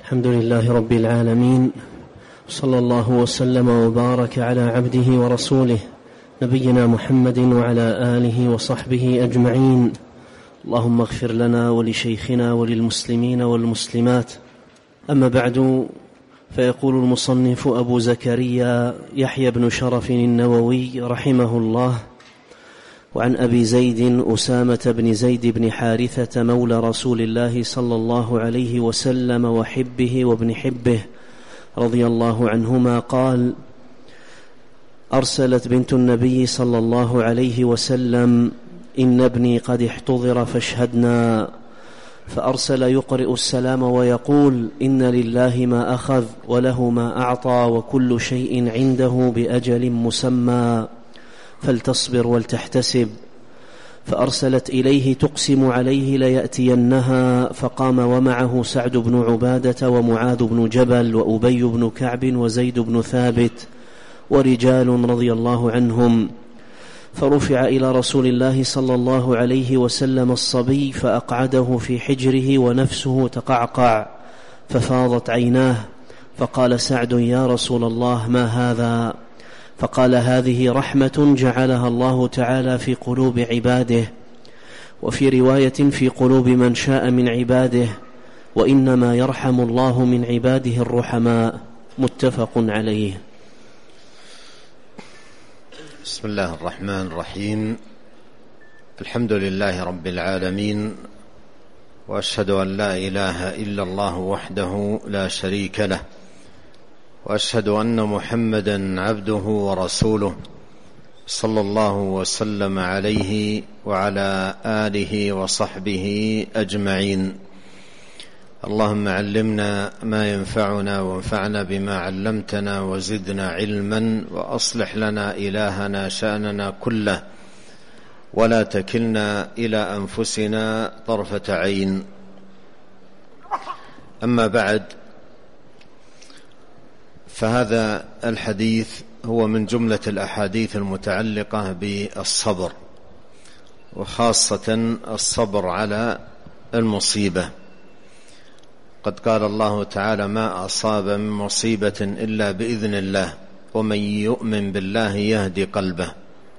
الحمد لله رب العالمين، صلى الله وسلم وبارك على عبده ورسوله نبينا محمد وعلى آله وصحبه أجمعين. اللهم اغفر لنا ولشيخنا وللمسلمين والمسلمات. أما بعد، فيقول المصنف أبو زكريا يحيى بن شرف النووي رحمه الله: وعن أبي زيد أسامة بن زيد بن حارثة مولى رسول الله صلى الله عليه وسلم وحبه وابن حبه رضي الله عنهما قال: أرسلت بنت النبي صلى الله عليه وسلم: إن ابني قد احتضر فاشهدنا. فأرسل يقرئ السلام ويقول: إن لله ما أخذ وله ما أعطى وكل شيء عنده بأجل مسمى فلتصبر ولتحتسب. فأرسلت إليه تقسم عليه ليأتينها، فقام ومعه سعد بن عبادة ومعاذ بن جبل وأبي بن كعب وزيد بن ثابت ورجال رضي الله عنهم. فرفع إلى رسول الله صلى الله عليه وسلم الصبي فأقعده في حجره ونفسه تقعقع ففاضت عيناه، فقال سعد: يا رسول الله، ما هذا؟ فقال: هذه رحمة جعلها الله تعالى في قلوب عباده، وفي رواية في قلوب من شاء من عباده، وإنما يرحم الله من عباده الرحماء. متفق عليه. بسم الله الرحمن الرحيم. الحمد لله رب العالمين، وأشهد أن لا إله إلا الله وحده لا شريك له، وأشهد أن محمدا عبده ورسوله صلى الله وسلم عليه وعلى آله وصحبه أجمعين. اللهم علمنا ما ينفعنا وانفعنا بما علمتنا وزدنا علما، وأصلح لنا إلهنا شأننا كله، ولا تكلنا إلى أنفسنا طرفة عين. أما بعد، فهذا الحديث هو من جملة الأحاديث المتعلقة بالصبر، وخاصة الصبر على المصيبة. قد قال الله تعالى: ما أصاب من مصيبة إلا بإذن الله، ومن يؤمن بالله يهدي قلبه.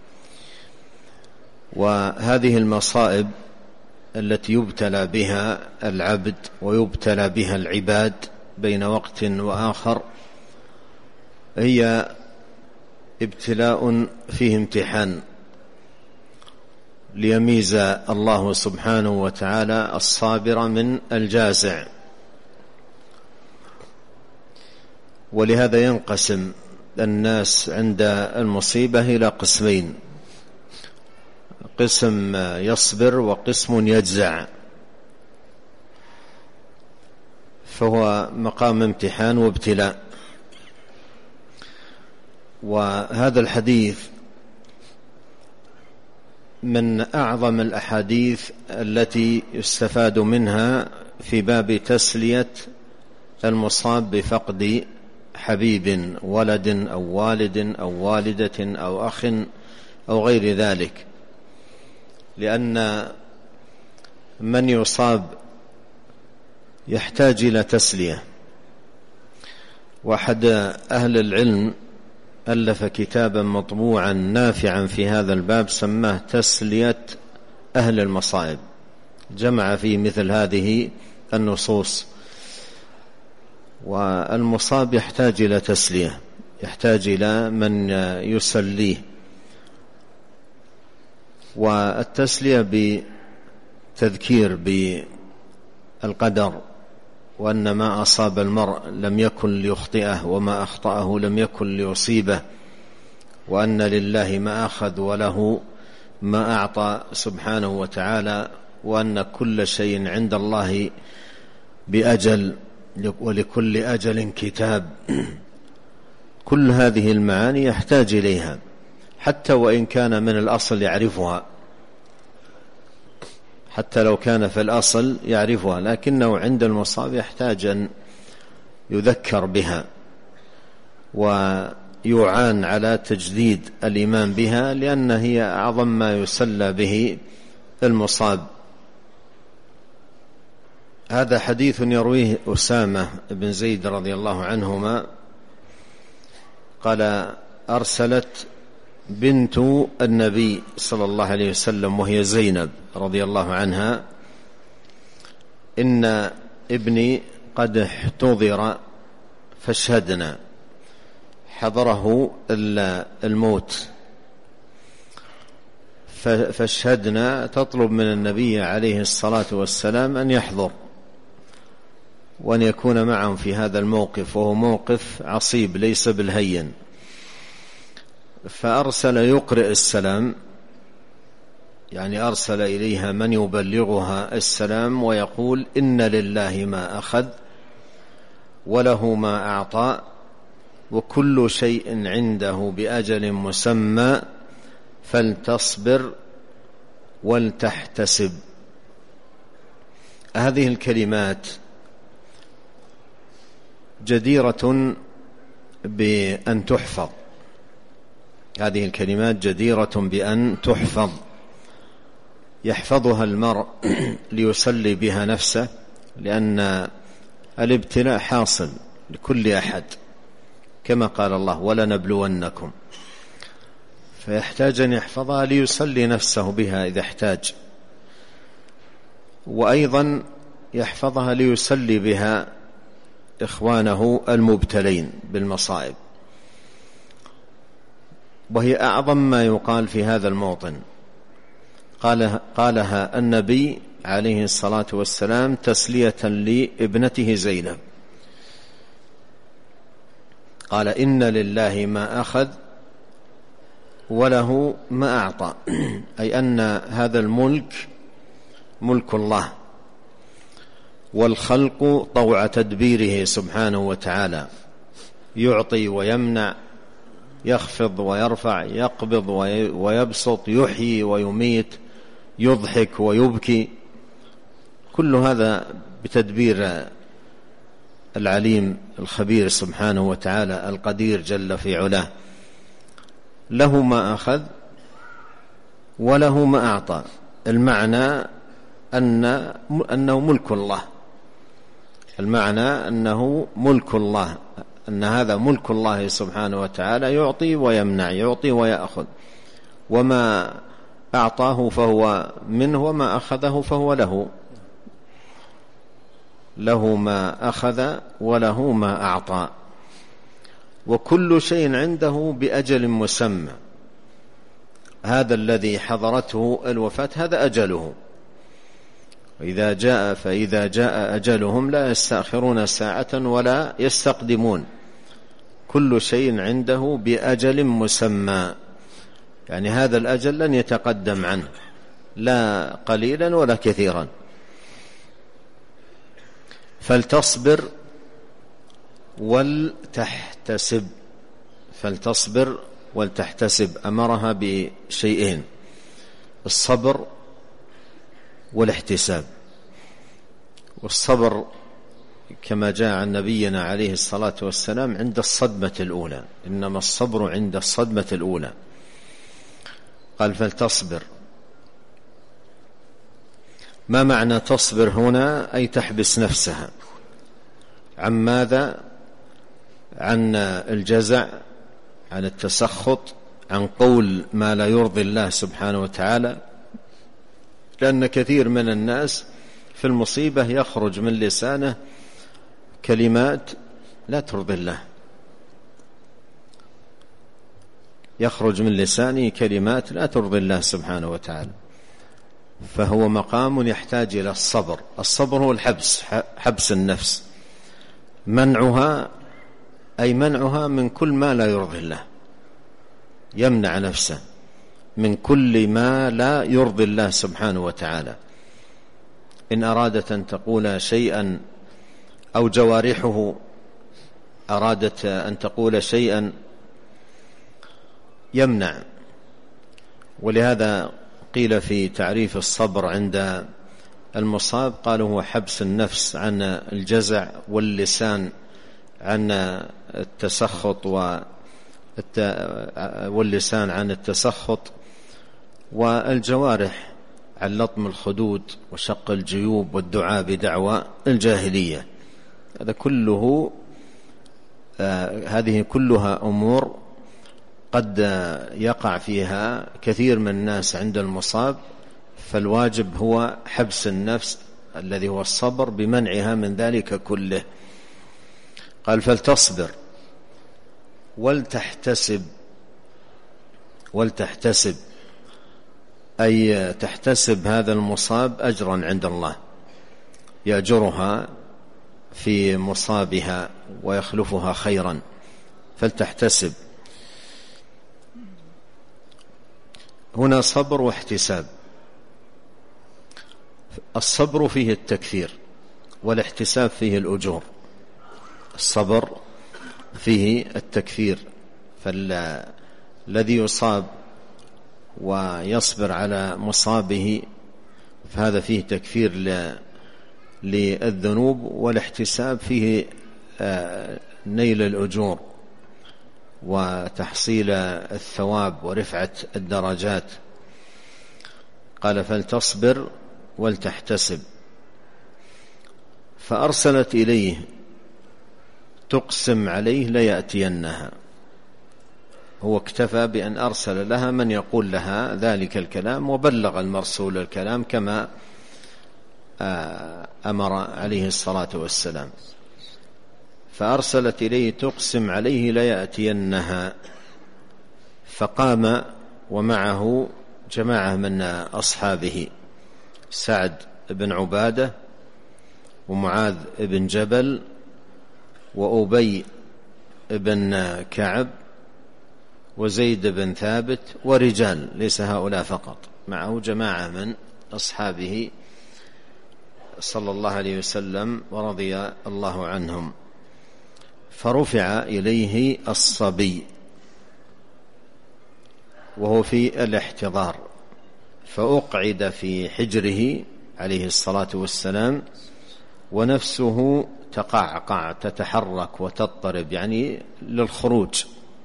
وهذه المصائب التي يبتلى بها العبد ويبتلى بها العباد بين وقت وآخر هي ابتلاء فيه امتحان، ليميز الله سبحانه وتعالى الصابر من الجازع. ولهذا ينقسم الناس عند المصيبة إلى قسمين: قسم يصبر وقسم يجزع، فهو مقام امتحان وابتلاء. وهذا الحديث من أعظم الأحاديث التي يستفاد منها في باب تسلية المصاب بفقد حبيب، ولد أو والد أو والدة أو أخ أو غير ذلك، لأن من يصاب يحتاج إلى تسلية. وأحد أهل العلم ألف كتابا مطبوعا نافعا في هذا الباب سماه تسلية أهل المصائب، جمع فيه مثل هذه النصوص. والمصاب يحتاج إلى تسلية، يحتاج إلى من يسليه. والتسلية بتذكير بالقدر، وأن ما أصاب المرء لم يكن ليخطئه، وما أخطأه لم يكن ليصيبه، وأن لله ما أخذ وله ما أعطى سبحانه وتعالى، وأن كل شيء عند الله بأجل، ولكل أجل كتاب. كل هذه المعاني يحتاج إليها، حتى وإن كان من الأصل يعرفها، حتى لو كان في الأصل يعرفها، لكنه عند المصاب يحتاج أن يذكر بها ويعان على تجديد الإيمان بها، لأن هي أعظم ما يسلى به المصاب. هذا حديث يرويه أسامة بن زيد رضي الله عنهما قال: أرسلت بنت النبي صلى الله عليه وسلم وهي زينب رضي الله عنها: إن ابني قد احتضر فاشهدنا. حضره الموت فاشهدنا، تطلب من النبي عليه الصلاة والسلام أن يحضر وأن يكون معهم في هذا الموقف، وهو موقف عصيب ليس بالهين. فأرسل يقرئ السلام، يعني أرسل إليها من يبلغها السلام ويقول: إن لله ما أخذ وله ما أعطى وكل شيء عنده بأجل مسمى فلتصبر ولتحتسب. هذه الكلمات جديرة بأن تحفظ، هذه الكلمات جديرة بأن تحفظ، يحفظها المرء ليسلي بها نفسه، لأن الابتلاء حاصل لكل أحد كما قال الله: ولنبلونكم، فيحتاج أن يحفظها ليسلي نفسه بها إذا احتاج، وأيضا يحفظها ليسلي بها إخوانه المبتلين بالمصائب. وهي أعظم ما يقال في هذا الموطن. قالها النبي عليه الصلاة والسلام تسلية لابنته زينب، قال: إن لله ما أخذ وله ما أعطى، أي أن هذا الملك ملك الله، والخلق طوع تدبيره سبحانه وتعالى، يعطي ويمنع، يخفض ويرفع، يقبض ويبسط، يحيي ويميت، يضحك ويبكي، كل هذا بتدبير العليم الخبير سبحانه وتعالى القدير جل في علاه. له ما أخذ وله ما أعطى، المعنى أنه ملك الله، المعنى أنه ملك الله، أن هذا ملك الله سبحانه وتعالى، يعطي ويمنع، يعطي ويأخذ، وما أعطاه فهو منه وما أخذه فهو له، له ما أخذ وله ما أعطى، وكل شيء عنده بأجل مسمى. هذا الذي حضرته الوفاة هذا أجله، فإذا جاء أجلهم لا يستأخرون ساعة ولا يستقدمون، كل شيء عنده بأجل مسمى، يعني هذا الأجل لن يتقدم عنه لا قليلا ولا كثيرا. فلتصبر ولتحتسب، فلتصبر ولتحتسب، أمرها بشيئين: الصبر والاحتساب. والصبر كما جاء عن نبينا عليه الصلاة والسلام عند الصدمة الأولى، إنما الصبر عند الصدمة الأولى. قال: فلتصبر. ما معنى تصبر هنا؟ أي تحبس نفسها. عن ماذا؟ عن الجزع، عن التسخط، عن قول ما لا يرضي الله سبحانه وتعالى، لأن كثير من الناس في المصيبة يخرج من لسانه كلمات لا ترضي الله، يخرج من لسانه كلمات لا ترضي الله سبحانه وتعالى، فهو مقام يحتاج إلى الصبر. الصبر هو الحبس، حبس النفس، منعها، أي منعها من كل ما لا يرضي الله، يمنع نفسه من كل ما لا يرضي الله سبحانه وتعالى. إن أرادت أن تقول شيئا أو جوارحه أرادت أن تقول شيئا يمنع. ولهذا قيل في تعريف الصبر عند المصاب، قالوا هو حبس النفس عن الجزع، واللسان عن التسخط، واللسان عن التسخط، والجوارح عن لطم الخدود وشق الجيوب والدعاء بدعوى الجاهلية. هذا كله هذه كلها أمور قد يقع فيها كثير من الناس عند المصاب، فالواجب هو حبس النفس الذي هو الصبر بمنعها من ذلك كله. قال فلتصبر ولتحتسب أي تحتسب هذا المصاب أجرا عند الله، يأجرها في مصابها ويخلفها خيرا، فلتحتسب. هنا صبر واحتساب. الصبر فيه التكثير والاحتساب فيه الأجور. الصبر فيه التكثير، فالذي يصاب ويصبر على مصابه فهذا فيه تكفير للذنوب، والاحتساب فيه نيل الأجور وتحصيل الثواب ورفعة الدرجات. قال فلتصبر ولتحتسب. فأرسلت إليه تقسم عليه ليأتينها. هو اكتفى بأن أرسل لها من يقول لها ذلك الكلام، وبلغ المرسول الكلام كما أمر عليه الصلاة والسلام. فأرسلت إليه تقسم عليه ليأتينها، فقام ومعه جماعة من أصحابه، سعد بن عبادة ومعاذ بن جبل وأبي بن كعب وزيد بن ثابت ورجال، ليس هؤلاء فقط، معه جماعة من أصحابه صلى الله عليه وسلم ورضي الله عنهم. فرفع إليه الصبي وهو في الاحتضار، فأقعد في حجره عليه الصلاة والسلام، ونفسه تقعقع تتحرك وتضطرب، يعني للخروج.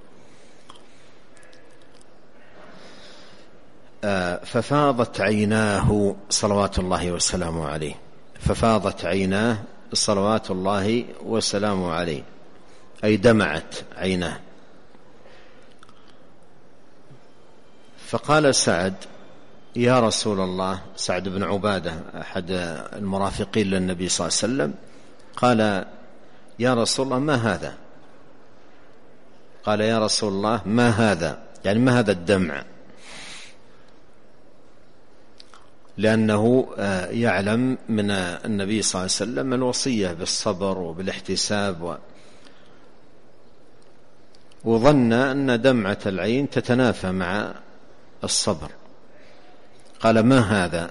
ففاضت عيناه صلوات الله وسلامه عليه، ففاضت عيناه صلوات الله وسلامه عليه، أي دمعت عيناه. فقال سعد يا رسول الله، سعد بن عبادة أحد المرافقين للنبي صلى الله عليه وسلم، قال يا رسول الله ما هذا؟ قال يا رسول الله ما هذا، يعني ما هذا الدمع، لأنه يعلم من النبي صلى الله عليه وسلم الوصية بالصبر وبالاحتساب، وظن أن دمعة العين تتنافى مع الصبر. قال ما هذا؟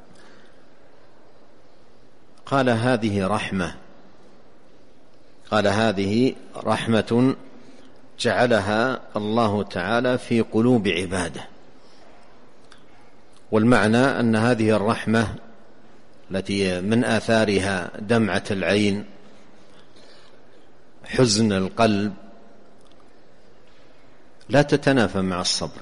قال هذه رحمة، قال هذه رحمة جعلها الله تعالى في قلوب عباده. والمعنى أن هذه الرحمة التي من آثارها دمعة العين، حزن القلب، لا تتنافى مع الصبر،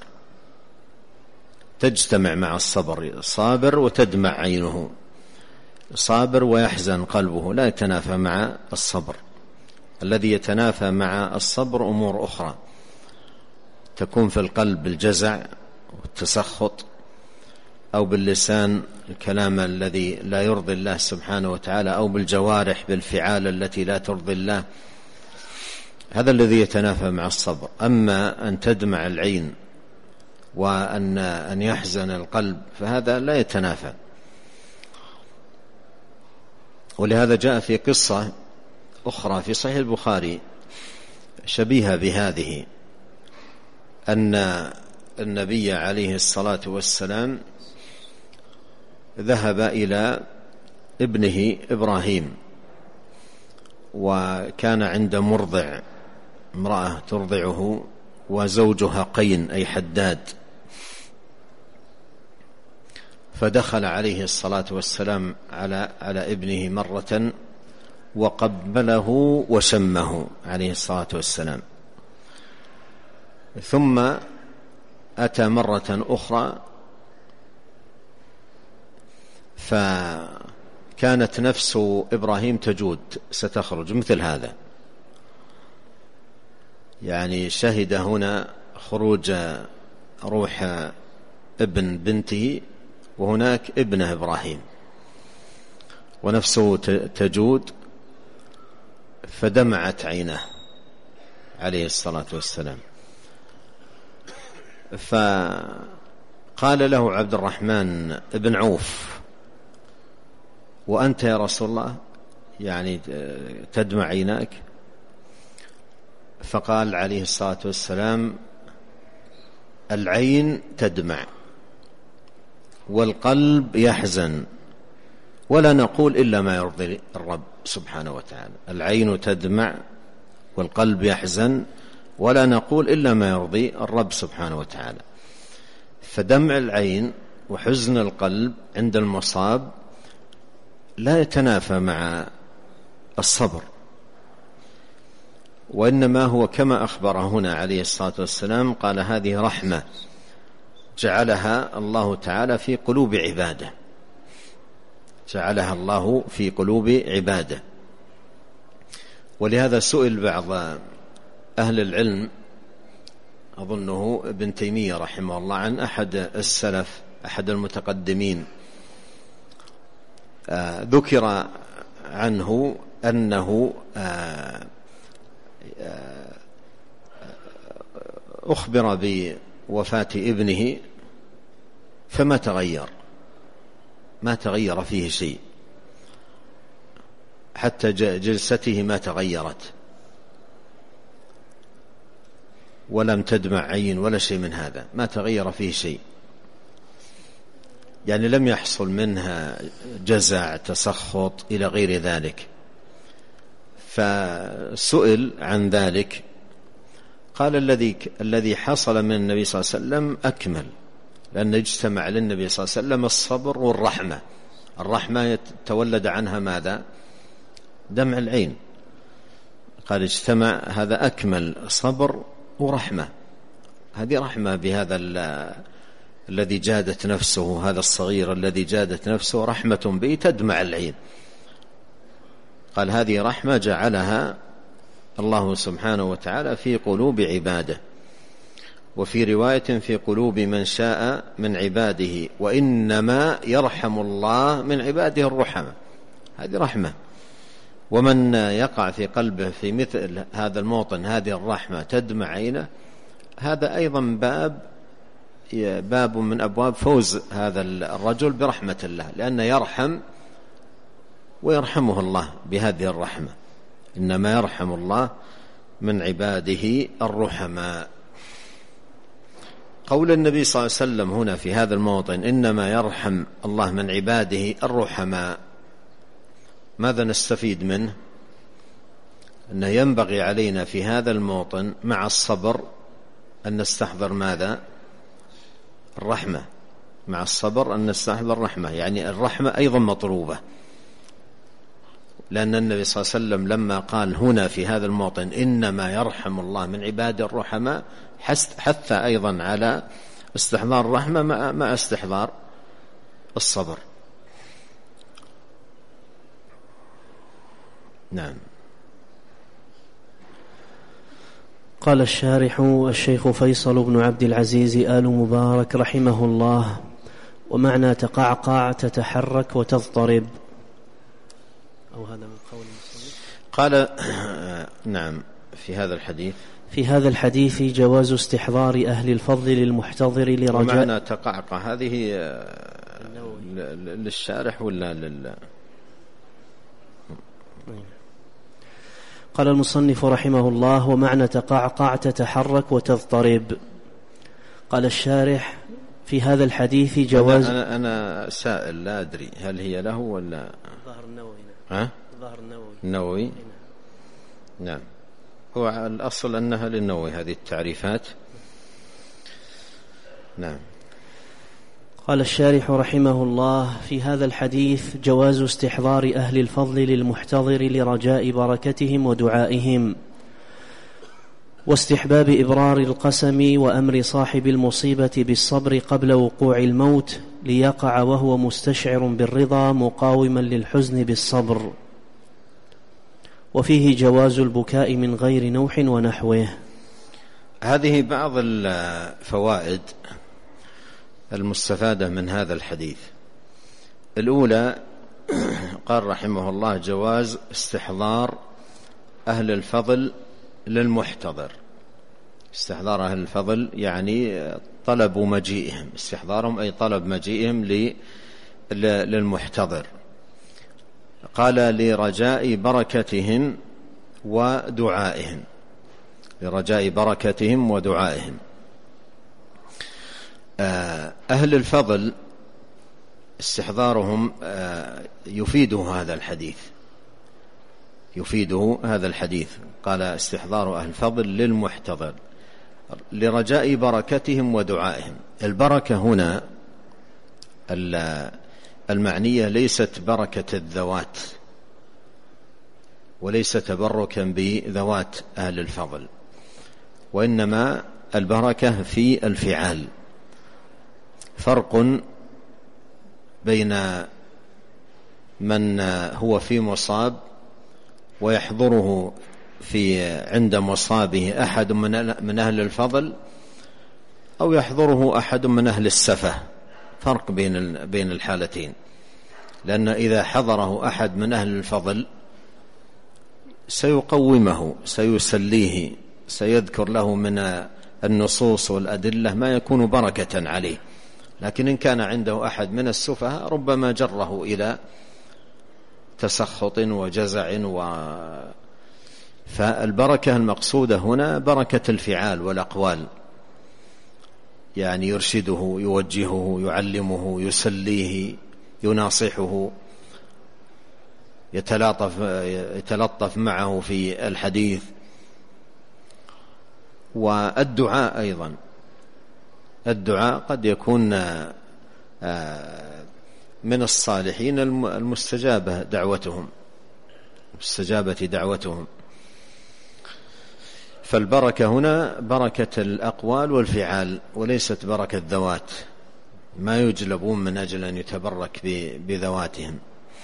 تجتمع مع الصبر، صابر وتدمع عينه، صابر ويحزن قلبه، لا يتنافى مع الصبر. الذي يتنافى مع الصبر أمور أخرى تكون في القلب بالجزع والتسخط، أو باللسان الكلام الذي لا يرضي الله سبحانه وتعالى، أو بالجوارح بالفعال التي لا ترضي الله. هذا الذي يتنافى مع الصبر. أما أن تدمع العين وأن يحزن القلب فهذا لا يتنافى. ولهذا جاء في قصة أخرى في صحيح البخاري شبيهة بهذه، أن النبي عليه الصلاة والسلام ذهب إلى ابنه إبراهيم، وكان عند مرضع، امرأة ترضعه، وزوجها قين أي حداد. فدخل عليه الصلاة والسلام على ابنه مرة وقبله وشمه عليه الصلاة والسلام، ثم أتى مرة أخرى فكانت نفس إبراهيم تجود ستخرج مثل هذا، يعني شهد هنا خروج روح ابن بنته وهناك ابنه إبراهيم، ونفسه تجود، فدمعت عينه عليه الصلاة والسلام. فقال له عبد الرحمن بن عوف: وأنت يا رسول الله يعني تدمع عيناك؟ فقال عليه الصلاة والسلام: العين تدمع والقلب يحزن ولا نقول إلا ما يرضي الرب سبحانه وتعالى. العين تدمع والقلب يحزن ولا نقول إلا ما يرضي الرب سبحانه وتعالى. فدمع العين وحزن القلب عند المصاب لا يتنافى مع الصبر، وإنما هو كما أخبر هنا عليه الصلاة والسلام، قال: هذه رحمة جعلها الله تعالى في قلوب عباده، جعلها الله في قلوب عباده. ولهذا سئل بعض أهل العلم، أظنه ابن تيمية رحمه الله، عن أحد السلف أحد المتقدمين، ذكر عنه أنه أخبر بوفاة ابنه فما تغير، ما تغير فيه شيء، حتى جلسته ما تغيرت، ولم تدمع عين ولا شيء من هذا، ما تغير فيه شيء، يعني لم يحصل منها جزع تسخط إلى غير ذلك. فسئل عن ذلك قال: الذي حصل من النبي صلى الله عليه وسلم أكمل، لأن اجتمع للنبي صلى الله عليه وسلم الصبر والرحمة. الرحمة يتولد عنها ماذا؟ دمع العين. قال: اجتمع، هذا أكمل، صبر ورحمة. هذه رحمة بهذا الذي جادت نفسه، هذا الصغير الذي جادت نفسه، رحمة به تدمع العين. قال: هذه رحمة جعلها الله سبحانه وتعالى في قلوب عباده. وفي رواية: في قلوب من شاء من عباده، وإنما يرحم الله من عباده الرحمة. هذه رحمة، ومن يقع في قلبه في مثل هذا الموطن هذه الرحمة تدمع عينه، هذا أيضا باب من أبواب فوز هذا الرجل برحمة الله، لأنه يرحم ويرحمه الله بهذه الرحمة. إنما يرحم الله من عباده الرحماء. قول النبي صلى الله عليه وسلم هنا في هذا الموطن: إنما يرحم الله من عباده الرحماء، ماذا نستفيد منه؟ أنه ينبغي علينا في هذا الموطن مع الصبر أن نستحضر ماذا؟ الرحمة. مع الصبر أن نستحضر الرحمة، يعني الرحمة أيضا مطلوبة، لأن النبي صلى الله عليه وسلم لما قال هنا في هذا الموطن: إنما يرحم الله من عباده الرحماء، حث أيضا على استحضار الرحمة مع استحضار الصبر. نعم. قال الشارح الشيخ فيصل بن عبد العزيز آل مبارك رحمه الله: ومعنى تقعقع تتحرك وتضطرب. أو هذا من قول المصنف. قال: نعم. في هذا الحديث جواز استحضار أهل الفضل للمحتضر لرجاء. ومعنى تقعقع هذه للشارح ولا قال المصنف رحمه الله: ومعنى تقعقع تتحرك وتضطرب. قال الشارح: في هذا الحديث جواز. أنا سائل لا أدري هل هي له ولا ظهر النووي. ظهر النووي. نعم. هو الأصل أنها للنووي هذه التعريفات. نعم. قال الشارح رحمه الله: في هذا الحديث جواز استحضار أهل الفضل للمحتضر لرجاء بركتهم ودعائهم، واستحباب إبرار القسم، وأمر صاحب المصيبة بالصبر قبل وقوع الموت، ليقع وهو مستشعر بالرضا مقاوما للحزن بالصبر. وفيه جواز البكاء من غير نوح ونحوه. هذه بعض الفوائد المستفادة من هذا الحديث. الأولى قال رحمه الله: جواز استحضار أهل الفضل للمحتضر. استحضار أهل الفضل يعني طلب مجيئهم، استحضارهم أي طلب مجيئهم للمحتضر. قال: لرجاء بركتهم ودعائهم، لرجاء بركتهم ودعائهم. أهل الفضل استحضارهم يفيده هذا الحديث، يفيده هذا الحديث. قال: استحضار أهل الفضل للمحتضر لرجاء بركتهم ودعائهم. البركة هنا المعنية ليست بركة الذوات، وليس تبركا بذوات أهل الفضل، وإنما البركة في الفعال. فرق بين من هو في مصاب ويحضره عند مصابه أحد من أهل الفضل، أو يحضره أحد من أهل السفة. فرق بين الحالتين، لأن إذا حضره أحد من أهل الفضل سيقومه، سيسليه، سيذكر له من النصوص والأدلة ما يكون بركة عليه. لكن إن كان عنده أحد من السفهاء ربما جره إلى تسخط وجزع فالبركة المقصودة هنا بركة الفعال والأقوال، يعني يرشده، يوجهه، يعلمه، يسليه، يناصحه، يتلطف معه في الحديث. والدعاء أيضا، الدعاء قد يكون من الصالحين المستجابة دعوتهم، مستجابة دعوتهم. فالبركة هنا بركة الأقوال والفعال، وليست بركة الذوات، ما يجلبون من أجل أن يتبرك بذواتهم.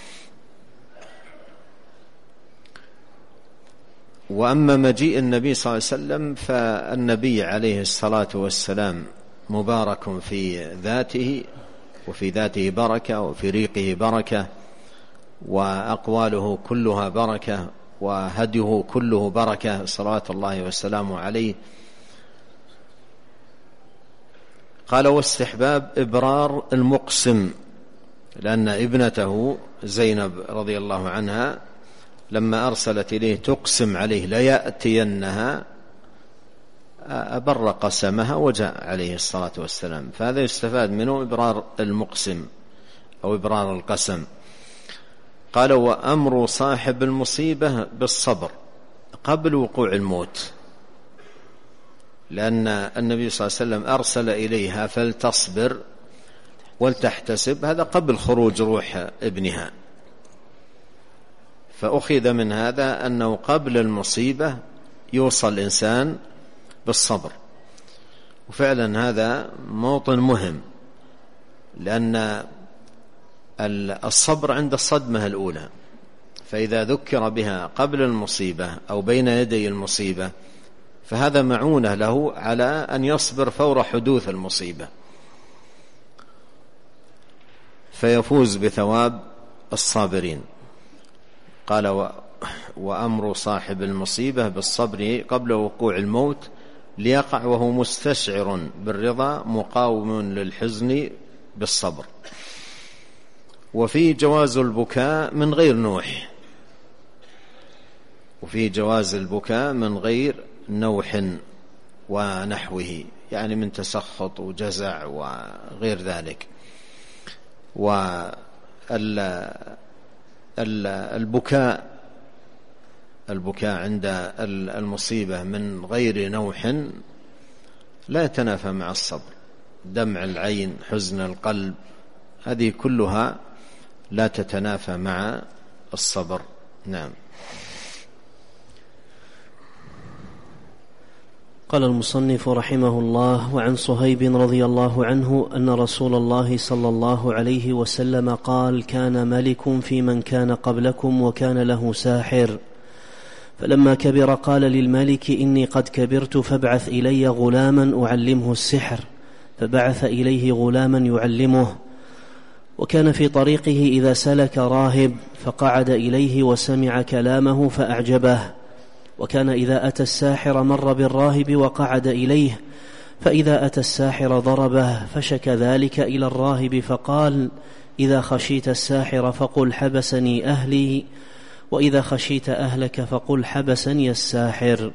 وأما مجيء النبي صلى الله عليه وسلم فالنبي عليه الصلاة والسلام مبارك في ذاته، وفي ذاته بركة، وفي ريقه بركة، وأقواله كلها بركة، وهديه كله بركة صلوات الله والسلام عليه. قال: واستحباب إبرار المقسم، لأن ابنته زينب رضي الله عنها لما أرسلت إليه تقسم عليه ليأتينها أبر قسمها وجاء عليه الصلاة والسلام. فهذا يستفاد منه إبرار المقسم أو إبرار القسم. قال: وأمر صاحب المصيبة بالصبر قبل وقوع الموت، لأن النبي صلى الله عليه وسلم أرسل إليها فلتصبر ولتحتسب، هذا قبل خروج روح ابنها. فأخذ من هذا أنه قبل المصيبة يوصل الإنسان بالصبر. وفعلا هذا موطن مهم، لأن الصبر عند الصدمة الأولى، فإذا ذكر بها قبل المصيبة أو بين يدي المصيبة فهذا معونة له على أن يصبر فور حدوث المصيبة، فيفوز بثواب الصابرين. قال: وأمر صاحب المصيبة بالصبر قبل وقوع الموت ليقع وهو مستشعر بالرضا مقاوم للحزن بالصبر. وفي جواز البكاء من غير نوح، وفي جواز البكاء من غير نوح ونحوه، يعني من تسخط وجزع وغير ذلك. البكاء عند المصيبة من غير نوح لا يتنافى مع الصبر. دمع العين، حزن القلب، هذه كلها لا تتنافى مع الصبر. نعم. قال المصنف رحمه الله: وعن صهيب رضي الله عنه أن رسول الله صلى الله عليه وسلم قال: كان ملك في من كان قبلكم وكان له ساحر، فلما كبر قال للملك: إني قد كبرت فابعث إلي غلاما أعلمه السحر، فبعث إليه غلاما يعلمه. وكان في طريقه إذا سلك راهب فقعد إليه وسمع كلامه فأعجبه، وكان إذا أتى الساحر مر بالراهب وقعد إليه، فإذا أتى الساحر ضربه، فشك ذلك إلى الراهب فقال: إذا خشيت الساحر فقل حبسني أهلي، وإذا خشيت أهلك فقل حبسني الساحر.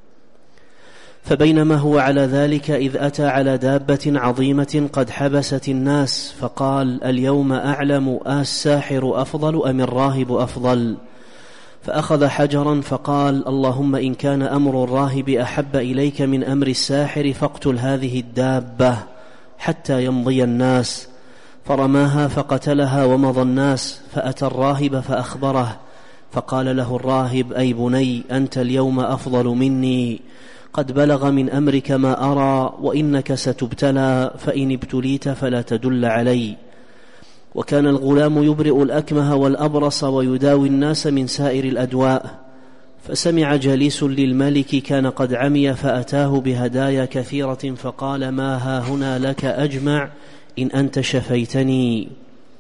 فبينما هو على ذلك إذ أتى على دابة عظيمة قد حبست الناس، فقال: اليوم أعلم الساحر أفضل أم الراهب أفضل؟ فأخذ حجرا فقال: اللهم إن كان أمر الراهب أحب إليك من أمر الساحر فاقتل هذه الدابة حتى يمضي الناس. فرماها فقتلها ومضى الناس، فأتى الراهب فأخبره، فقال له الراهب: أي بني، أنت اليوم أفضل مني، قد بلغ من أمرك ما أرى، وإنك ستبتلى، فإن ابتليت فلا تدل علي. وكان الغلام يبرئ الأكمه والأبرص ويداوي الناس من سائر الأدواء. فسمع جليس للملك كان قد عمي فأتاه بهدايا كثيرة، فقال: ما ها هنا لك أجمع إن أنت شفيتني.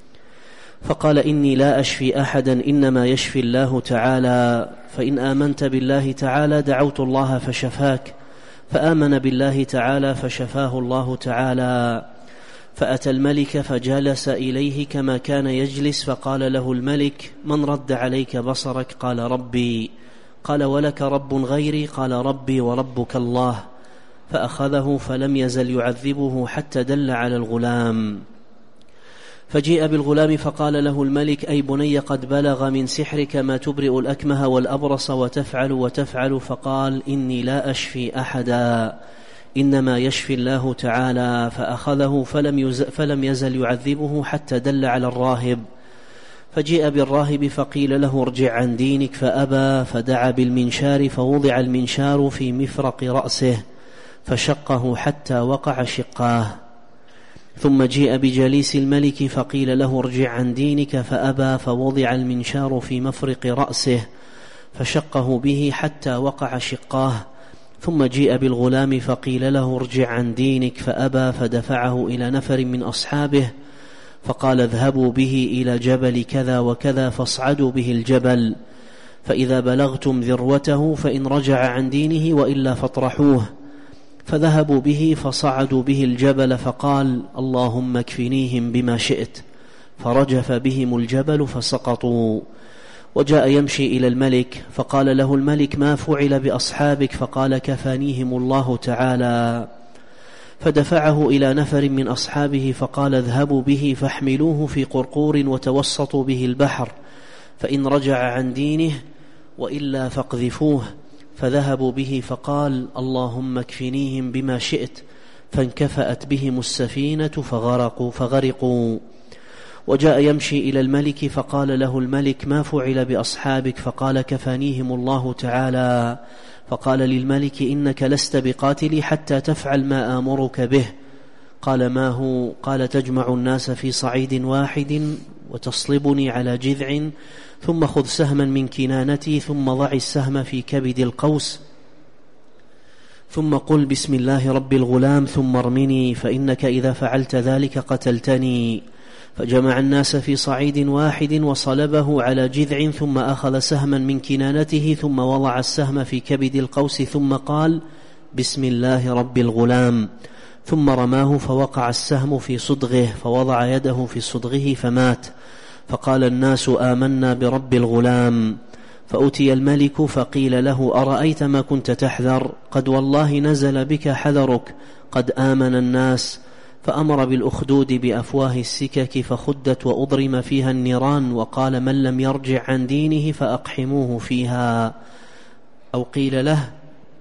فقال: إني لا أشفي أحدا، إنما يشفي الله تعالى، فإن آمنت بالله تعالى دعوت الله فشفاك. فآمن بالله تعالى فشفاه الله تعالى. فأتى الملك فجلس إليه كما كان يجلس، فقال له الملك: من رد عليك بصرك؟ قال: ربي. قال: ولك رب غيري؟ قال: ربي وربك الله. فأخذه فلم يزل يعذبه حتى دل على الغلام. فجيء بالغلام فقال له الملك: أي بني، قد بلغ من سحرك ما تبرئ الأكمه والأبرص وتفعل. فقال: إني لا أشفي أحدا، إنما يشفي الله تعالى. فأخذه فلم يزل يعذبه حتى دل على الراهب. فجيء بالراهب فقيل له: ارجع عن دينك، فأبى، فدعا بالمنشار فوضع المنشار في مفرق رأسه فشقه حتى وقع شقاه. ثم جيء بجليس الملك فقيل له: ارجع عن دينك، فأبى، فوضع المنشار في مفرق رأسه فشقه به حتى وقع شقاه. ثم جيء بالغلام فقيل له: ارجع عن دينك، فأبى، فدفعه إلى نفر من أصحابه فقال: اذهبوا به إلى جبل كذا وكذا فاصعدوا به الجبل، فإذا بلغتم ذروته فإن رجع عن دينه وإلا فاطرحوه. فذهبوا به فصعدوا به الجبل، فقال: اللهم اكفنيهم بما شئت، فرجف بهم الجبل فسقطوا. وجاء يمشي إلى الملك فقال له الملك: ما فعل بأصحابك؟ فقال: كفانيهم الله تعالى. فدفعه إلى نفر من أصحابه فقال: اذهبوا به فاحملوه في قرقور وتوسطوا به البحر، فإن رجع عن دينه وإلا فاقذفوه. فذهبوا به فقال: اللهم اكفنيهم بما شئت، فانكفأت بهم السفينة فغرقوا. وجاء يمشي إلى الملك فقال له الملك: ما فعل بأصحابك؟ فقال: كفانيهم الله تعالى. فقال للملك: إنك لست بقاتلي حتى تفعل ما آمرك به. قال: ما هو؟ قال: تجمع الناس في صعيد واحد وتصلبني على جذع، ثم خذ سهما من كنانتي، ثم ضع السهم في كبد القوس، ثم قل بسم الله رب الغلام، ثم ارمني، فإنك إذا فعلت ذلك قتلتني. فجمع الناس في صعيد واحد وصلبه على جذع، ثم أخذ سهما من كنانته، ثم وضع السهم في كبد القوس، ثم قال بسم الله رب الغلام، ثم رماه فوقع السهم في صدغه، فوضع يده في صدغه فمات. فقال الناس: آمنا برب الغلام. فأتي الملك فقيل له: أرأيت ما كنت تحذر؟ قد والله نزل بك حذرك، قد آمن الناس. فأمر بالأخدود بأفواه السكك فخدت وأضرم فيها النيران، وقال: من لم يرجع عن دينه فأقحموه فيها، أو قيل له: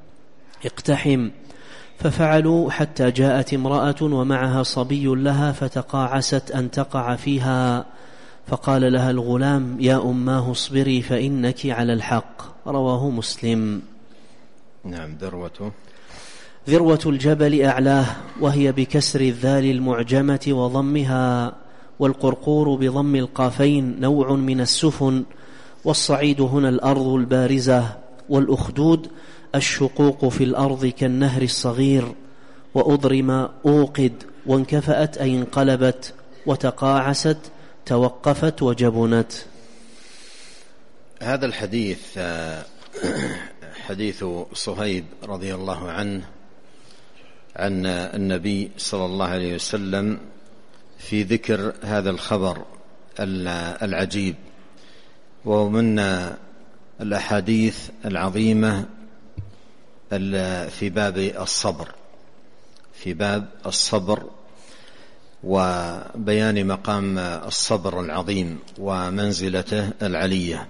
اقتحم. ففعلوا حتى جاءت امرأة ومعها صبي لها فتقاعست أن تقع فيها، فقال لها الغلام: يا أماه اصبري فإنك على الحق. رواه مسلم. نعم. ذروته ذروة الجبل أعلاه، وهي بكسر الذال المعجمة وضمها، والقرقور بضم القافين نوع من السفن، والصعيد هنا الأرض البارزة، والأخدود الشقوق في الأرض كالنهر الصغير. وأضرم أوقد، وانكفأت أي انقلبت، وتقاعست توقفت وجبنت. هذا الحديث حديث صهيب رضي الله عنه عن النبي صلى الله عليه وسلم في ذكر هذا الخبر العجيب، ومن الأحاديث العظيمة في باب الصبر وبيان مقام الصبر العظيم ومنزلته العلية.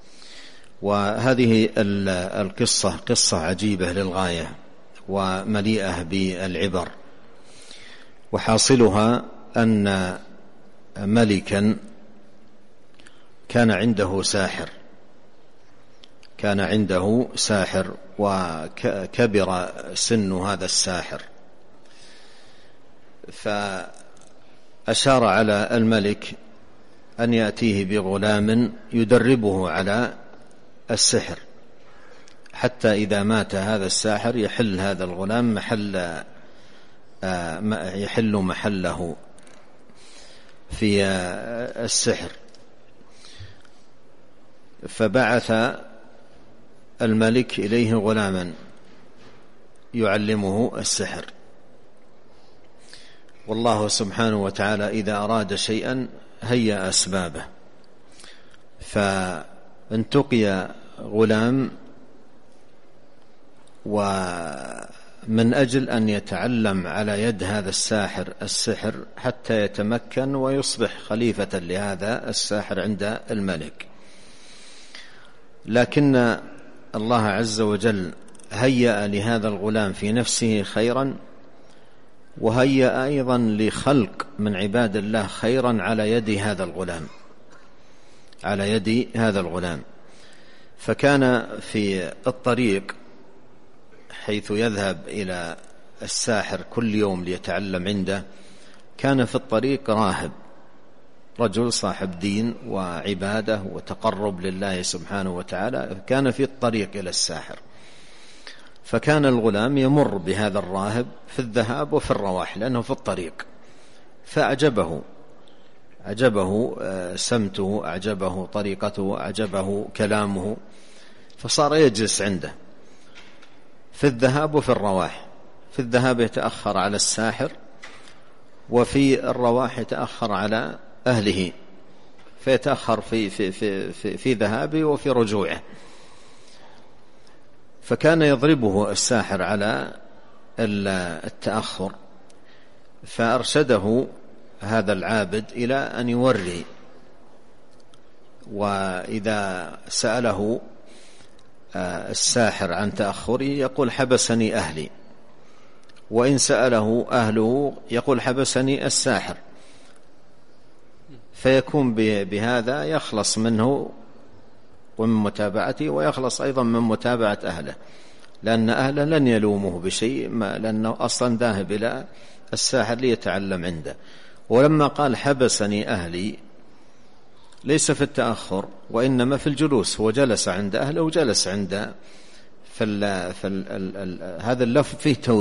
وهذه القصة قصة عجيبة للغاية ومليئة بالعبر، وحاصلها أن ملكا كان عنده ساحر وكبر سن هذا الساحر، فأشار على الملك أن يأتيه بغلام يدربه على السحر، حتى إذا مات هذا الساحر يحل هذا الغلام يحل محله في السحر. فبعث الملك إليه غلاما يعلمه السحر. والله سبحانه وتعالى إذا أراد شيئا هيأ أسبابه، فانتقي غلام ومن أجل أن يتعلم على يد هذا الساحر السحر حتى يتمكن ويصبح خليفة لهذا الساحر عند الملك. لكن الله عز وجل هيأ لهذا الغلام في نفسه خيرا، وهيأ أيضا لخلق من عباد الله خيرا على يد هذا الغلام. فكان في الطريق حيث يذهب إلى الساحر كل يوم ليتعلم عنده، كان في الطريق راهب، رجل صاحب دين وعبادة وتقرب لله سبحانه وتعالى، كان في الطريق إلى الساحر. فكان الغلام يمر بهذا الراهب في الذهاب وفي الرواح لأنه في الطريق، فأعجبه سمته، أعجبه طريقته، أعجبه كلامه، فصار يجلس عنده في الذهاب وفي الرواح. في الذهاب يتأخر على الساحر، وفي الرواح يتأخر على أهله، فيتأخر في ذهابه وفي رجوعه. فكان يضربه الساحر على التأخر، فأرشده هذا العابد إلى أن يوري، وإذا سأله الساحر عن تأخره يقول حبسني أهلي، وإن سأله أهله يقول حبسني الساحر، فيكون بهذا يخلص منه ومن متابعته، ويخلص أيضا من متابعة أهله، لأن أهله لن يلومه بشيء، لأنه أصلا ذاهب إلى الساحر ليتعلم عنده. ولما قال حبسني أهلي ليس في التأخر وإنما في الجلوس، هو جلس عند أهله وجلس عند هذا اللفظ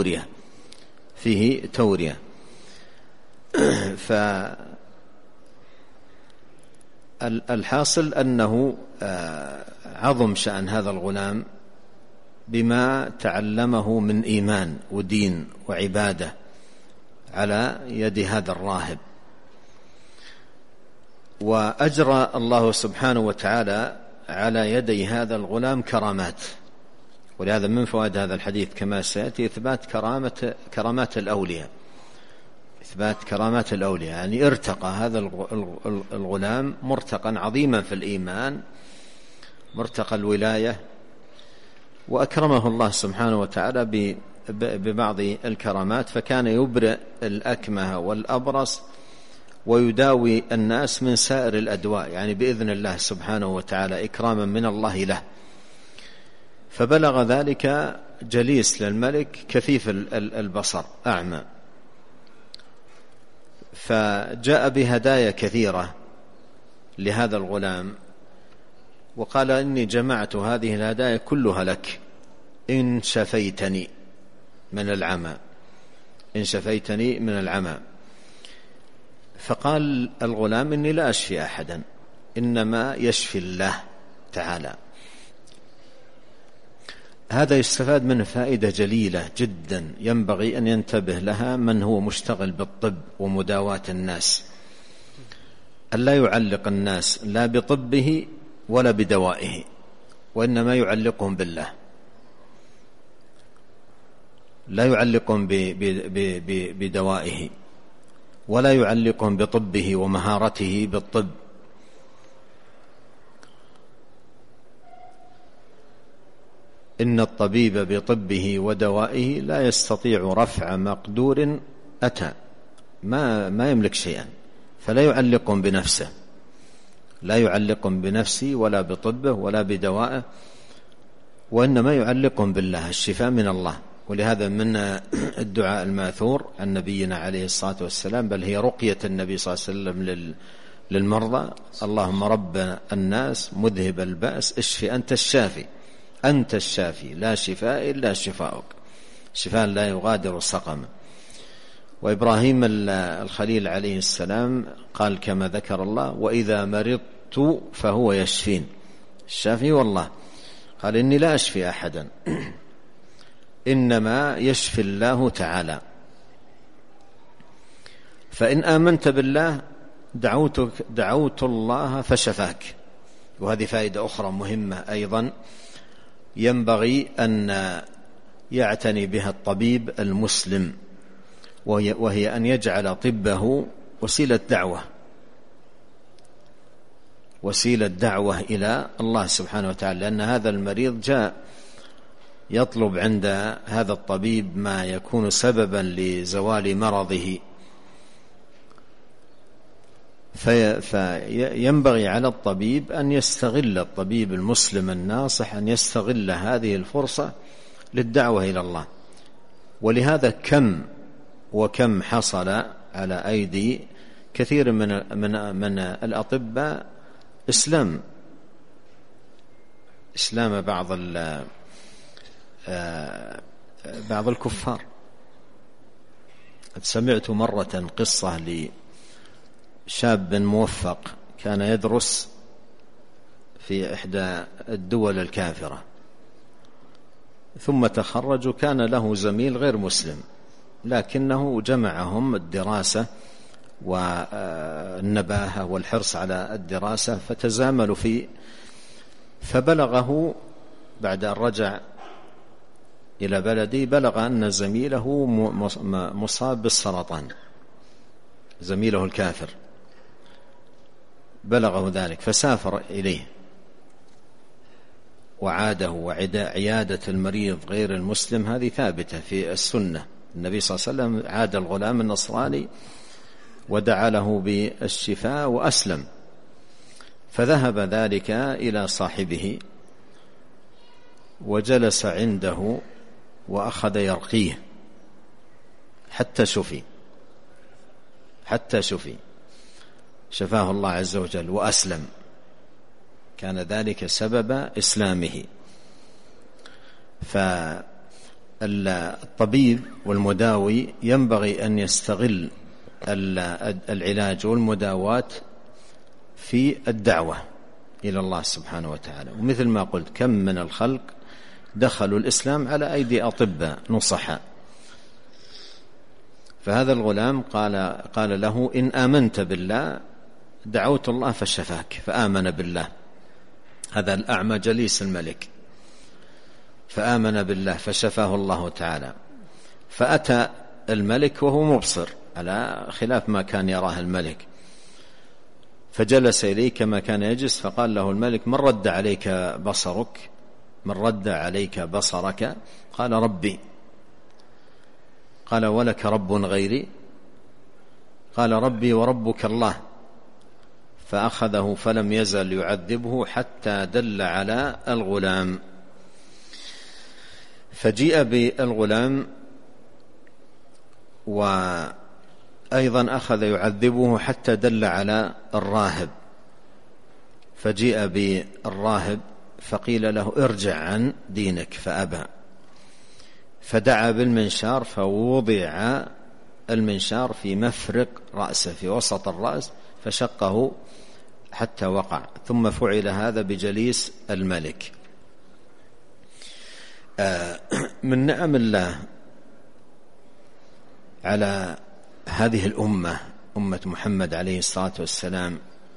فيه تورية. فالحاصل أنه عظم شأن هذا الغلام بما تعلمه من إيمان ودين وعبادة على يد هذا الراهب. وأجرى الله سبحانه وتعالى على يدي هذا الغلام كرامات، ولهذا من فوائد هذا الحديث كما سيأتي إثبات كرامات الأولياء، يعني ارتقى هذا الغلام مرتقا عظيما في الإيمان، مرتقى الولاية، وأكرمه الله سبحانه وتعالى ببعض الكرامات، فكان يبرئ الأكمه والأبرص ويداوي الناس من سائر الأدواء، يعني بإذن الله سبحانه وتعالى إكراما من الله له. فبلغ ذلك جليس للملك كثيف البصر أعمى، فجاء بهدايا كثيرة لهذا الغلام وقال: إني جمعت هذه الهدايا كلها لك إن شفيتني من العمى، إن شفيتني من العمى. فقال الغلام: إني لا أشفي أحدا، إنما يشفي الله تعالى. هذا يستفاد منه فائدة جليلة جدا ينبغي أن ينتبه لها من هو مشتغل بالطب ومداواة الناس، أن لا يعلق الناس لا بطبه ولا بدوائه، وإنما يعلقهم بالله، لا يعلقهم بدوائه ولا يعلقهم بطبه ومهارته بالطب. إن الطبيب بطبه ودوائه لا يستطيع رفع مقدور أتى، ما يملك شيئا، فلا يعلقهم بنفسه، لا يعلقهم بنفسه ولا بطبه ولا بدوائه، وإنما يعلقهم بالله، الشفاء من الله. ولهذا من الدعاء الماثور عن نبينا عليه الصلاة والسلام، بل هي رقية النبي صلى الله عليه وسلم للمرضى: اللهم رب الناس مذهب البأس اشفي أنت الشافي، أنت الشافي لا شفاء إلا شفاؤك، شفاء لا يغادر سقما. وإبراهيم الخليل عليه السلام قال كما ذكر الله: وإذا مرضت فهو يشفين، الشافي والله. قال: إني لا أشفي أحدا، إنما يشفي الله تعالى. فإن آمنت بالله دعوت الله فشفاك. وهذه فائدة أخرى مهمة أيضا ينبغي أن يعتني بها الطبيب المسلم، وهي أن يجعل طبه وسيلة دعوة إلى الله سبحانه وتعالى، لأن هذا المريض جاء يطلب عند هذا الطبيب ما يكون سببا لزوال مرضه، فينبغي على الطبيب أن يستغل، الطبيب المسلم الناصح أن يستغل هذه الفرصة للدعوة إلى الله. ولهذا كم حصل على أيدي كثير من الأطباء إسلام بعض الكفار. سمعت مرة قصة لشاب موفق كان يدرس في إحدى الدول الكافرة، ثم تخرج، وكان له زميل غير مسلم، لكنه جمعهم الدراسة والنباهة والحرص على الدراسة، فتزاملوا فبلغه بعد أن رجع إلى بلدي، بلغ أن زميله مصاب بالسرطان، زميله الكافر بلغه ذلك، فسافر إليه وعاده. وعيادة المريض غير المسلم هذه ثابتة في السنة، النبي صلى الله عليه وسلم عاد الغلام النصراني ودعا له بالشفاء وأسلم، فذهب ذلك إلى صاحبه وجلس عنده وأخذ يرقيه حتى شفي، شفاه الله عز وجل وأسلم، كان ذلك سبب إسلامه. فالطبيب والمداوي ينبغي أن يستغل العلاج والمداواة في الدعوة إلى الله سبحانه وتعالى. ومثل ما قلت، كم من الخلق دخلوا الإسلام على أيدي أطباء نصحاء. فهذا الغلام قال له: إن آمنت بالله دعوت الله فشفاك، فآمن بالله. هذا الأعمى جليس الملك، فآمن بالله فشفاه الله تعالى. فأتى الملك وهو مبصر على خلاف ما كان يراه الملك، فجلس إليه كما كان يجلس، فقال له الملك: من رد عليك بصرك؟ من رد عليك بصرك؟ قال: ربي. قال: ولك رب غيري؟ قال: ربي وربك الله. فأخذه فلم يزل يعذبه حتى دل على الغلام. فجيء بالغلام، وأيضا أخذ يعذبه حتى دل على الراهب، فجيء بالراهب فقيل له ارجع عن دينك فأبى، فدعا بالمنشار فوضع المنشار في مفرق رأسه في وسط الرأس فشقه حتى وقع، ثم فعل هذا بجليس الملك. من نعم الله على هذه الأمة، أمة محمد عليه الصلاة والسلام،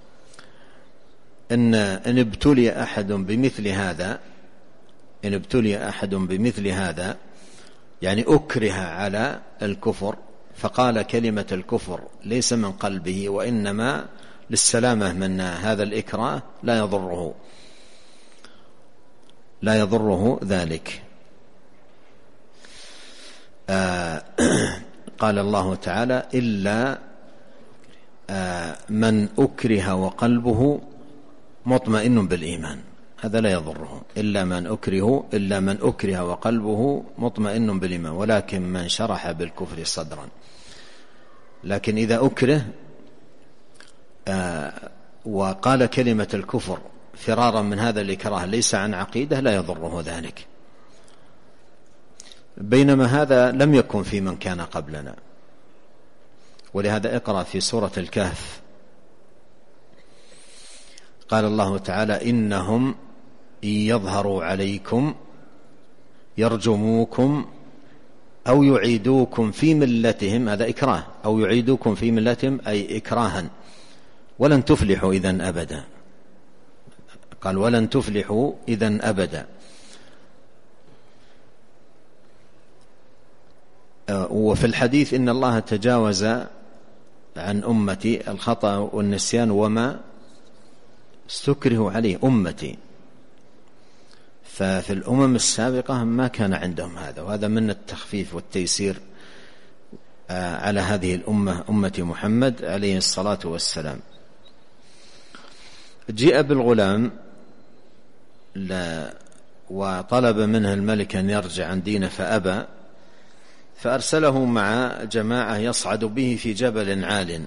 إن ابتلي أحد بمثل هذا، إن ابتلي أحد بمثل هذا يعني أكره على الكفر فقال كلمة الكفر ليس من قلبه وإنما للسلامة من هذا الإكراه، لا يضره ذلك. قال الله تعالى إلا من أكره وقلبه مطمئن بالإيمان، هذا لا يضره، إلا من أكره وقلبه مطمئن بالإيمان، ولكن من شرح بالكفر صدرا. لكن إذا أكره وقال كلمة الكفر فرارا من هذا الإكراه ليس عن عقيدة لا يضره ذلك. بينما هذا لم يكن في من كان قبلنا، ولهذا اقرأ في سورة الكهف قال الله تعالى إنهم إن يظهروا عليكم يرجموكم أو يعيدوكم في ملتهم، هذا إكراه، أو يعيدوكم في ملتهم أي إكراها، ولن تفلحوا إذن أبدا. قال ولن تفلحوا إذن أبدا. وفي الحديث إن الله تجاوز عن أمتي الخطأ والنسيان وما استكرهوا عليه أمتي. ففي الأمم السابقة ما كان عندهم هذا، وهذا من التخفيف والتيسير على هذه الأمة، أمة محمد عليه الصلاة والسلام. جاء بالغلام وطلب منه الملك أن يرجع عن دينه فأبى، فأرسله مع جماعة يصعد به في جبل عال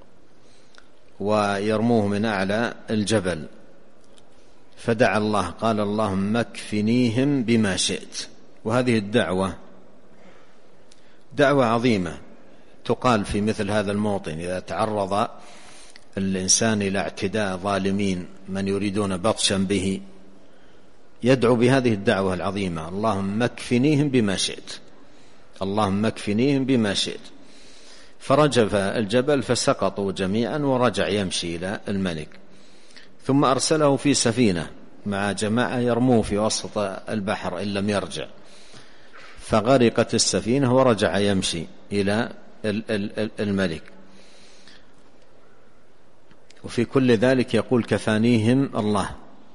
ويرموه من أعلى الجبل، فدعا الله قال اللهم اكفنيهم بما شئت. وهذه الدعوة دعوة عظيمة تقال في مثل هذا الموطن إذا تعرض الإنسان إلى اعتداء ظالمين من يريدون بطشا به، يدعو بهذه الدعوة العظيمة اللهم اكفنيهم بما شئت، اللهم اكفنيهم بما شئت. فرجف الجبل فسقطوا جميعا ورجع يمشي إلى الملك، ثم أرسله في سفينة مع جماعة يرموه في وسط البحر إن لم يرجع، فغرقت السفينة ورجع يمشي إلى الملك. وفي كل ذلك يقول كفانيهم الله.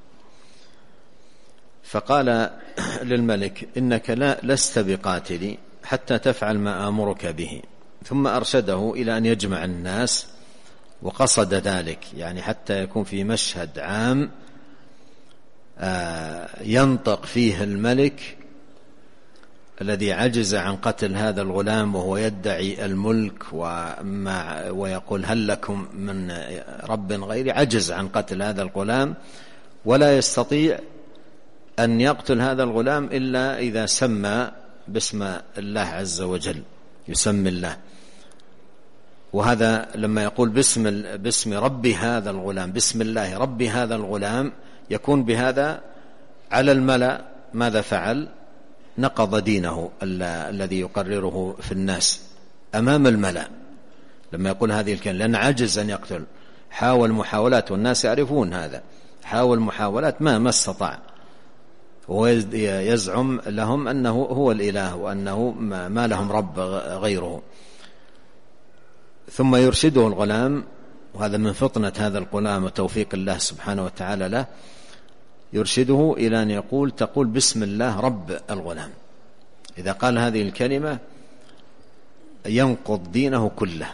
فقال للملك إنك لست بقاتلي حتى تفعل ما آمرك به، ثم أرشده إلى أن يجمع الناس، وقصد ذلك يعني حتى يكون في مشهد عام ينطق فيه الملك الذي عجز عن قتل هذا الغلام وهو يدعي الملك ويقول هل لكم من رب غيري، عجز عن قتل هذا الغلام ولا يستطيع أن يقتل هذا الغلام إلا إذا سمى باسم الله عز وجل، يسمي الله. وهذا لما يقول باسم رب هذا الغلام، بسم الله رب هذا الغلام، يكون بهذا على الملأ ماذا فعل؟ نقض دينه الذي يقرره في الناس أمام الملأ لما يقول هذه الكلمة، لأن عجز أن يقتل، حاول محاولات والناس يعرفون هذا، حاول محاولات ما استطاع، ويزعم لهم أنه هو الإله وأنه ما لهم رب غيره. ثم يرشده الغلام، وهذا من فطنة هذا الغلام وتوفيق الله سبحانه وتعالى له، يرشده إلى أن تقول بسم الله رب الغلام. إذا قال هذه الكلمة ينقض دينه كله.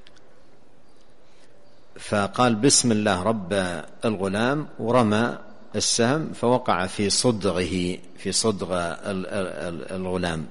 فقال بسم الله رب الغلام ورمى السهم فوقع في صدغه، في صدغ الغلام.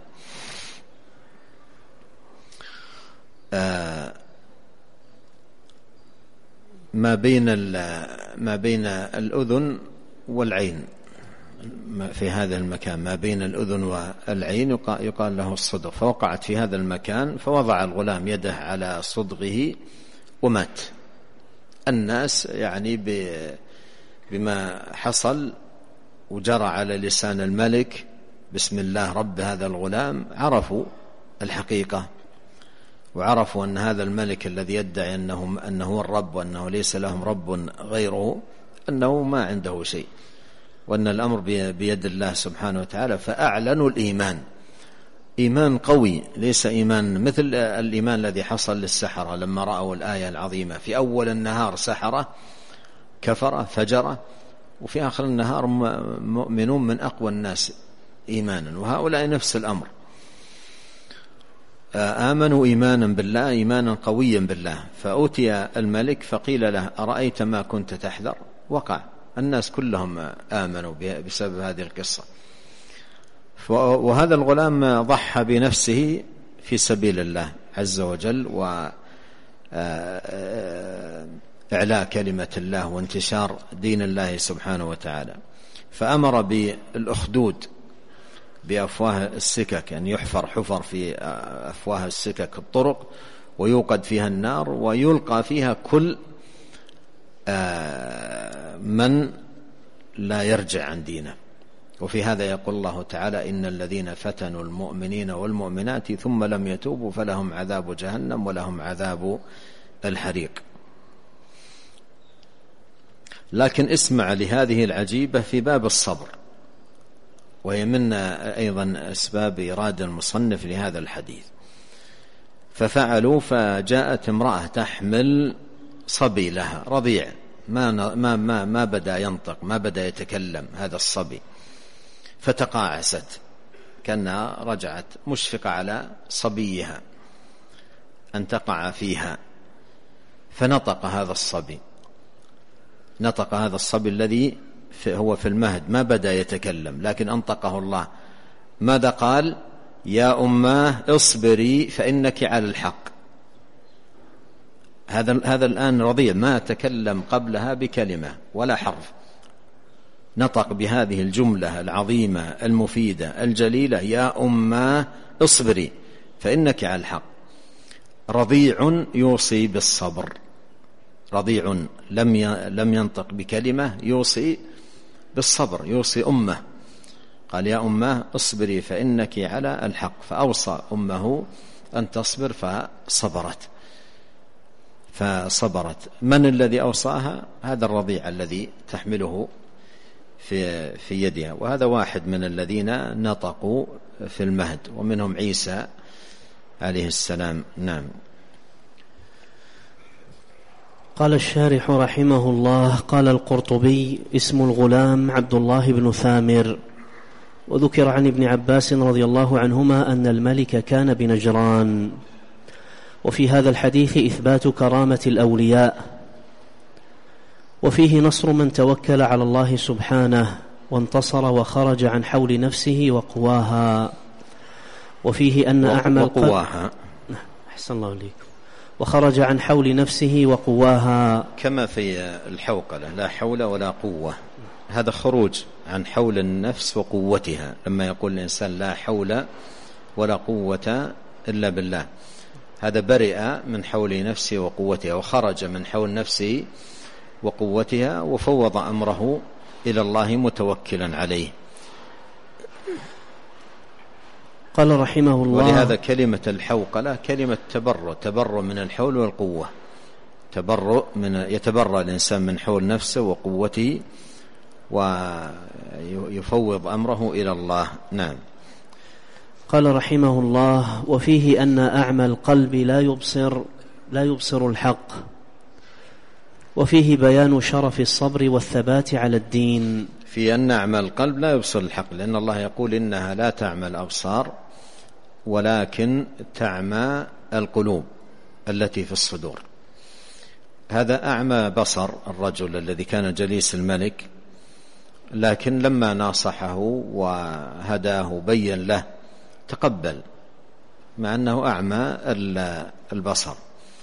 ما بين الأذن والعين، في هذا المكان ما بين الأذن والعين يقال له الصدغ، فوقعت في هذا المكان، فوضع الغلام يده على صدغه ومات. الناس يعني بما حصل وجرى على لسان الملك بسم الله رب هذا الغلام، عرفوا الحقيقة، وعرفوا أن هذا الملك الذي يدعي أنه الرب وأنه ليس لهم رب غيره، أنه ما عنده شيء، وأن الأمر بيد الله سبحانه وتعالى. فأعلنوا الإيمان، إيمان قوي، ليس إيمان مثل الإيمان الذي حصل للسحرة لما رأوا الآية العظيمة. في أول النهار سحرة كفرة فجرة، وفي آخر النهار مؤمنون من أقوى الناس إيمانا، وهؤلاء نفس الأمر، آمنوا إيمانا بالله، إيمانا قويا بالله. فأوتي الملك فقيل له أرأيت ما كنت تحذر؟ وقع، الناس كلهم آمنوا بسبب هذه القصة. وهذا الغلام ضحى بنفسه في سبيل الله عز وجل، وإعلاء كلمة الله وانتشار دين الله سبحانه وتعالى. فأمر بالأخدود بأفواه السكك، أن يحفر حفر في أفواه السكك الطرق، ويوقد فيها النار، ويلقى فيها كل من لا يرجع عن دينه. وفي هذا يقول الله تعالى إن الذين فتنوا المؤمنين والمؤمنات ثم لم يتوبوا فلهم عذاب جهنم ولهم عذاب الحريق. لكن اسمع لهذه العجيبة في باب الصبر، وهي من أيضا أسباب إيراد المصنف لهذا الحديث. ففعلوا، فجاءت امرأة تحمل صبي لها رضيع، ما بدأ ينطق، ما بدأ يتكلم هذا الصبي، فتقاعست كأنها رجعت مشفقة على صبيها أن تقع فيها. فنطق هذا الصبي، نطق هذا الصبي الذي هو في المهد، ما بدأ يتكلم لكن أنطقه الله. ماذا قال؟ يا أماه اصبري فإنك على الحق. هذا الآن رضيع، ما تكلم قبلها بكلمة ولا حرف، نطق بهذه الجملة العظيمة المفيدة الجليلة: يا أماه اصبري فإنك على الحق. رضيع يوصي بالصبر، رضيع لم ينطق بكلمة يوصي بالصبر، يوصي أمه. قال يا أماه اصبري فإنك على الحق، فأوصى أمه أن تصبر فصبرت. من الذي أوصاها؟ هذا الرضيع الذي تحمله في يدها. وهذا واحد من الذين نطقوا في المهد، ومنهم عيسى عليه السلام. نعم. قال الشارح رحمه الله: قال القرطبي: اسم الغلام عبد الله بن ثامر. وذكر عن ابن عباس رضي الله عنهما أن الملك كان بنجران. وفي هذا الحديث إثبات كرامة الأولياء، وفيه نصر من توكل على الله سبحانه وانتصر وخرج عن حول نفسه وقواها. وفيه أن أعمى وقواها، أحسن الله إليكم، وخرج عن حول نفسه وقواها، كما في الحوقلة: لا حول ولا قوة. هذا خروج عن حول النفس وقوتها، لما يقول الإنسان لا حول ولا قوة إلا بالله، هذا برئ من حول نفسه وقوتها، وخرج من حول نفسه وقوتها، وفوض أمره إلى الله متوكلا عليه. قال رحمه الله: ولهذا كلمة الحوقلة كلمة تبرؤ من الحول والقوة، يتبرأ الإنسان من حول نفسه وقوته ويفوض أمره إلى الله. نعم. قال رحمه الله: وفيه أن أعمى القلب لا يبصر الحق. وفيه بيان شرف الصبر والثبات على الدين. في أن أعمى القلب لا يبصر الحق، لأن الله يقول إنها لا تعمى الأبصار ولكن تعمى القلوب التي في الصدور. هذا أعمى بصر الرجل الذي كان جليس الملك، لكن لما ناصحه وهداه بين له تقبل، مع أنه أعمى البصر.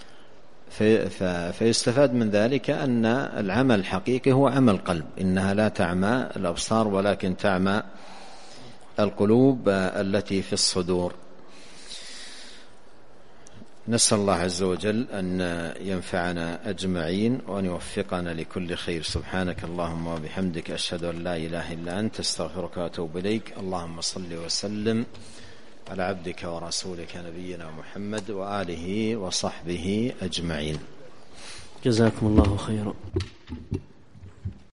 فيستفاد من ذلك أن العمل الحقيقي هو عمل قلب، إنها لا تعمى الأبصار ولكن تعمى القلوب التي في الصدور. نسأل الله عز وجل أن ينفعنا أجمعين وأن يوفقنا لكل خير. سبحانك اللهم وبحمدك، أشهد أن لا إله إلا أنت، استغفرك وأتوب إليك. اللهم صل وسلم على عبدك ورسولك نبينا محمد وآله وصحبه أجمعين. جزاكم الله خيرا.